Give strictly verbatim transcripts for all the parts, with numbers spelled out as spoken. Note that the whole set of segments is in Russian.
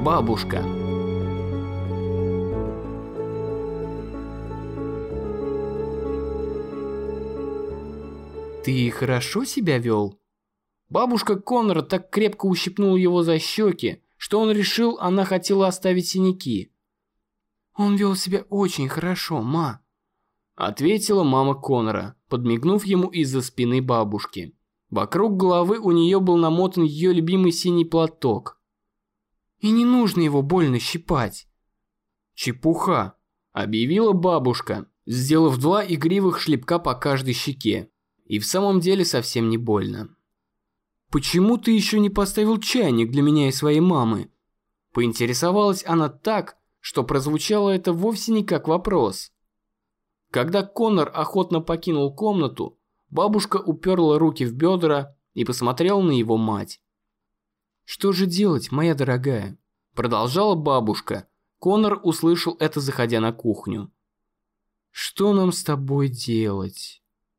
Бабушка. «Ты хорошо себя вел?» Бабушка Конора так крепко ущипнула его за щеки, что он решил, она хотела оставить синяки. «Он вел себя очень хорошо, ма», — ответила мама Конора, подмигнув ему из-за спины бабушки. Вокруг головы у нее был намотан ее любимый синий платок. «И не нужно его больно щипать». «Чепуха», — объявила бабушка, сделав два игривых шлепка по каждой щеке. И в самом деле совсем не больно. «Почему ты еще не поставил чайник для меня и своей мамы?» Поинтересовалась она так, что прозвучало это вовсе не как вопрос. Когда Конор охотно покинул комнату, бабушка уперла руки в бедра и посмотрела на его мать. «Что же делать, моя дорогая?» Продолжала бабушка. Конор услышал это, заходя на кухню. «Что нам с тобой делать?»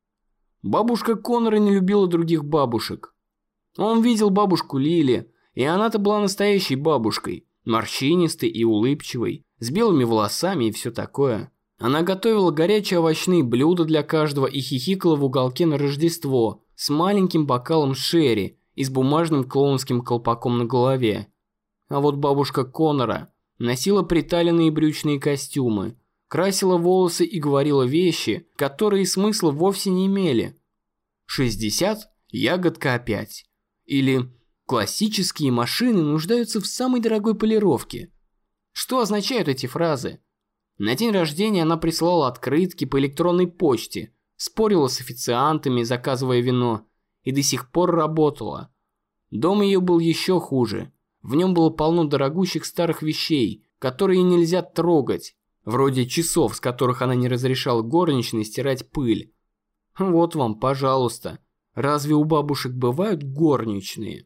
Бабушка Конора не любила других бабушек. Он видел бабушку Лили, и она-то была настоящей бабушкой, морщинистой и улыбчивой, с белыми волосами и все такое. Она готовила горячие овощные блюда для каждого и хихикала в уголке на Рождество с маленьким бокалом шерри и с бумажным клоунским колпаком на голове. А вот бабушка Конора носила приталенные брючные костюмы, красила волосы и говорила вещи, которые смысла вовсе не имели. шестьдесят – ягодка опять. Или классические машины нуждаются в самой дорогой полировке. Что означают эти фразы? На день рождения она присылала открытки по электронной почте, спорила с официантами, заказывая вино, и до сих пор работала. Дом ее был еще хуже. В нем было полно дорогущих старых вещей, которые нельзя трогать. Вроде часов, с которых она не разрешала горничной стирать пыль. Вот вам, пожалуйста. Разве у бабушек бывают горничные?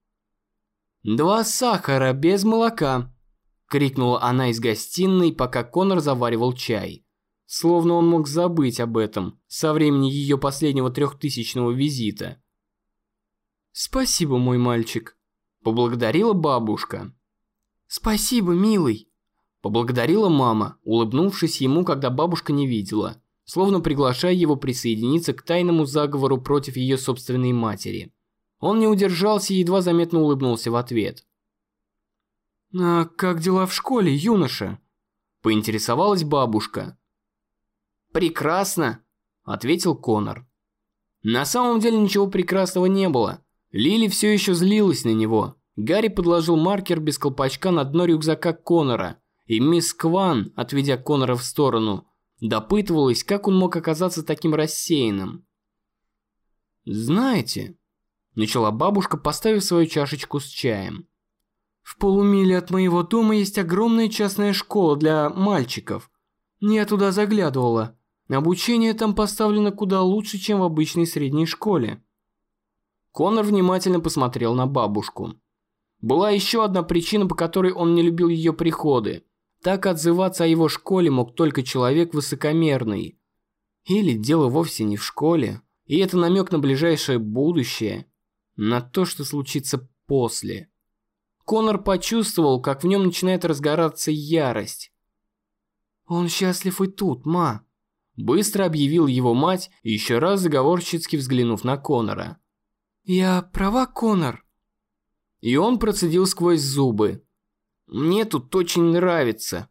«Два сахара без молока!» – крикнула она из гостиной, пока Конор заваривал чай. Словно он мог забыть об этом со времени ее последнего трехтысячного визита. «Спасибо, мой мальчик», – поблагодарила бабушка. «Спасибо, милый», – поблагодарила мама, улыбнувшись ему, когда бабушка не видела, словно приглашая его присоединиться к тайному заговору против ее собственной матери. Он не удержался и едва заметно улыбнулся в ответ. «А как дела в школе, юноша?» – поинтересовалась бабушка. «Прекрасно», – ответил Конор. На самом деле ничего прекрасного не было. Лили все еще злилась на него. Гарри подложил маркер без колпачка на дно рюкзака Конора, и мисс Кван, отведя Конора в сторону, допытывалась, как он мог оказаться таким рассеянным. «Знаете», – начала бабушка, поставив свою чашечку с чаем, «в полумиле от моего дома есть огромная частная школа для мальчиков. Я туда заглядывала. Обучение там поставлено куда лучше, чем в обычной средней школе». Конор внимательно посмотрел на бабушку. Была еще одна причина, по которой он не любил ее приходы. Так отзываться о его школе мог только человек высокомерный. Или дело вовсе не в школе, и это намек на ближайшее будущее, на то, что случится после. Конор почувствовал, как в нем начинает разгораться ярость. «Он счастлив и тут, ма», – быстро объявил его мать, еще раз заговорщицки взглянув на Конора. «Я права, Конор?» И он процедил сквозь зубы. «Мне тут очень нравится».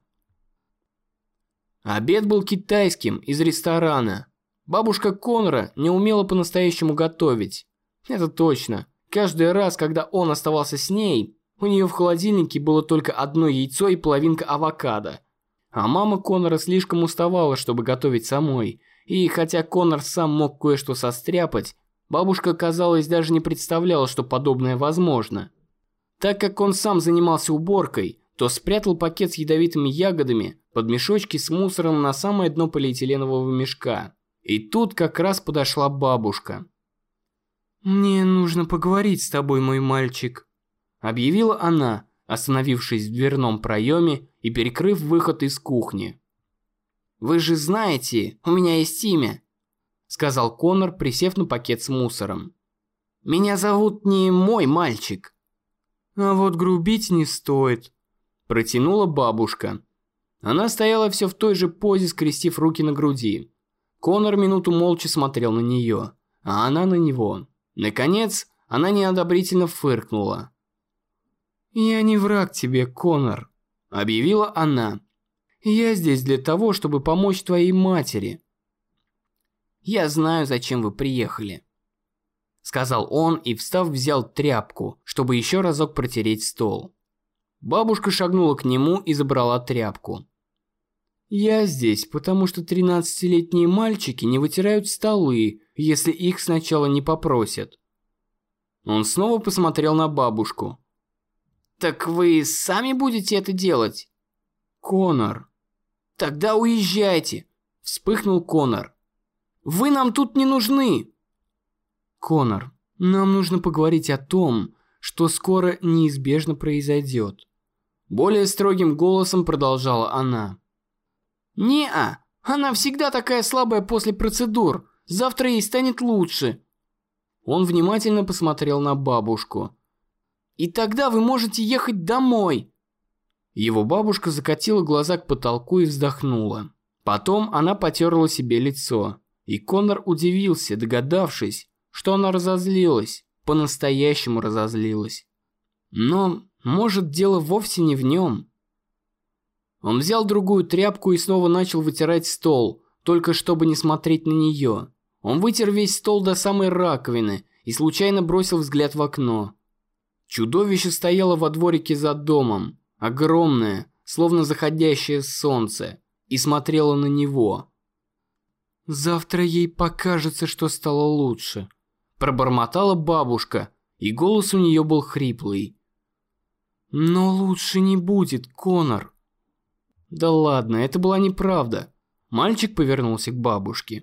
Обед был китайским, из ресторана. Бабушка Конора не умела по-настоящему готовить. Это точно. Каждый раз, когда он оставался с ней, у нее в холодильнике было только одно яйцо и половинка авокадо. А мама Конора слишком уставала, чтобы готовить самой. И хотя Конор сам мог кое-что состряпать, бабушка, казалось, даже не представляла, что подобное возможно. Так как он сам занимался уборкой, то спрятал пакет с ядовитыми ягодами под мешочки с мусором на самое дно полиэтиленового мешка. И тут как раз подошла бабушка. «Мне нужно поговорить с тобой, мой мальчик», – объявила она, остановившись в дверном проеме и перекрыв выход из кухни. «Вы же знаете, у меня есть имя», – сказал Конор, присев на пакет с мусором. «Меня зовут не мой мальчик». «А вот грубить не стоит», Протянула бабушка. Она стояла все в той же позе, скрестив руки на груди. Конор минуту молча смотрел на нее, а она на него. Наконец, она неодобрительно фыркнула. «Я не враг тебе, Конор», – объявила она. «Я здесь для того, чтобы помочь твоей матери». «Я знаю, зачем вы приехали», – сказал он и, встав, взял тряпку, чтобы еще разок протереть стол. Бабушка шагнула к нему и забрала тряпку. «Я здесь, потому что тринадцатилетние мальчики не вытирают столы, если их сначала не попросят». Он снова посмотрел на бабушку. «Так вы сами будете это делать?» «Конор». «Тогда уезжайте», – вспыхнул Конор. «Вы нам тут не нужны». «Конор, нам нужно поговорить о том, что скоро неизбежно произойдет», – более строгим голосом продолжала она. «Не-а, она всегда такая слабая после процедур. Завтра ей станет лучше». Он внимательно посмотрел на бабушку. «И тогда вы можете ехать домой». Его бабушка закатила глаза к потолку и вздохнула. Потом она потерла себе лицо. И Конор удивился, догадавшись, что она разозлилась, по-настоящему разозлилась. Но, может, дело вовсе не в нем. Он взял другую тряпку и снова начал вытирать стол, только чтобы не смотреть на нее. Он вытер весь стол до самой раковины и случайно бросил взгляд в окно. Чудовище стояло во дворике за домом, огромное, словно заходящее солнце, и смотрело на него. «Завтра ей покажется, что стало лучше», – пробормотала бабушка, и голос у нее был хриплый. «Но лучше не будет, Конор». «Да ладно, это была неправда». Мальчик повернулся к бабушке.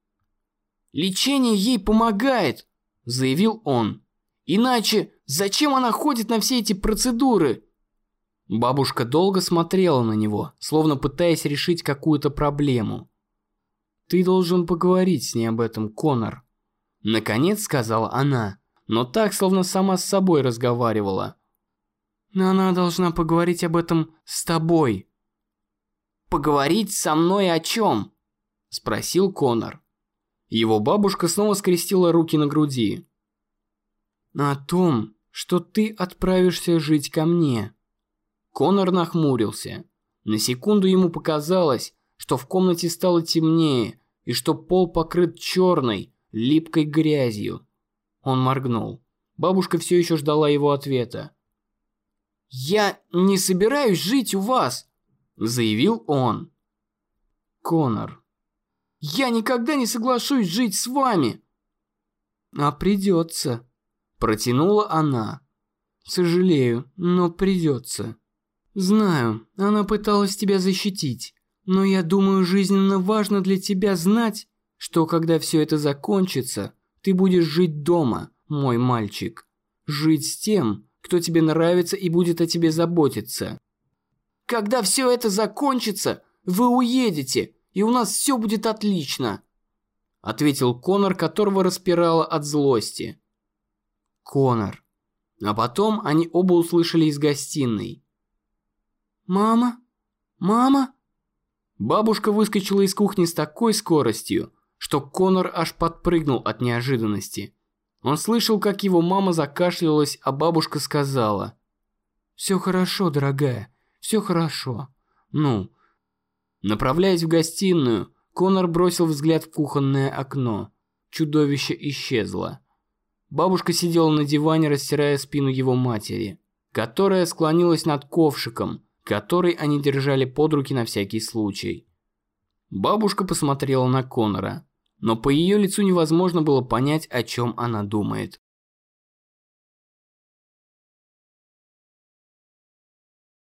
«Лечение ей помогает», – заявил он. «Иначе зачем она ходит на все эти процедуры?» Бабушка долго смотрела на него, словно пытаясь решить какую-то проблему. «Ты должен поговорить с ней об этом, Конор», – наконец сказала она, но так, словно сама с собой разговаривала. «Она должна поговорить об этом с тобой». «Поговорить со мной о чем?» – спросил Конор. Его бабушка снова скрестила руки на груди. «О том, что ты отправишься жить ко мне». Конор нахмурился. На секунду ему показалось, что в комнате стало темнее и что пол покрыт черной, липкой грязью. Он моргнул. Бабушка все еще ждала его ответа. «Я не собираюсь жить у вас», – заявил он. «Конор, я никогда не соглашусь жить с вами». «А придется», – протянула она. «Сожалею, но придется. Знаю, она пыталась тебя защитить, но я думаю, жизненно важно для тебя знать, что когда все это закончится, ты будешь жить дома, мой мальчик. Жить с тем, кто тебе нравится и будет о тебе заботиться. Когда все это закончится, вы уедете, и у нас все будет отлично», – ответил Конор, которого распирало от злости. Конор. А потом они оба услышали из гостиной. «Мама? Мама?» Бабушка выскочила из кухни с такой скоростью, что Конор аж подпрыгнул от неожиданности. Он слышал, как его мама закашлялась, а бабушка сказала: «Все хорошо, дорогая, все хорошо. Ну». Направляясь в гостиную, Конор бросил взгляд в кухонное окно. Чудовище исчезло. Бабушка сидела на диване, растирая спину его матери, которая склонилась над ковшиком, который они держали под руки на всякий случай. Бабушка посмотрела на Конора, но по ее лицу невозможно было понять, о чем она думает.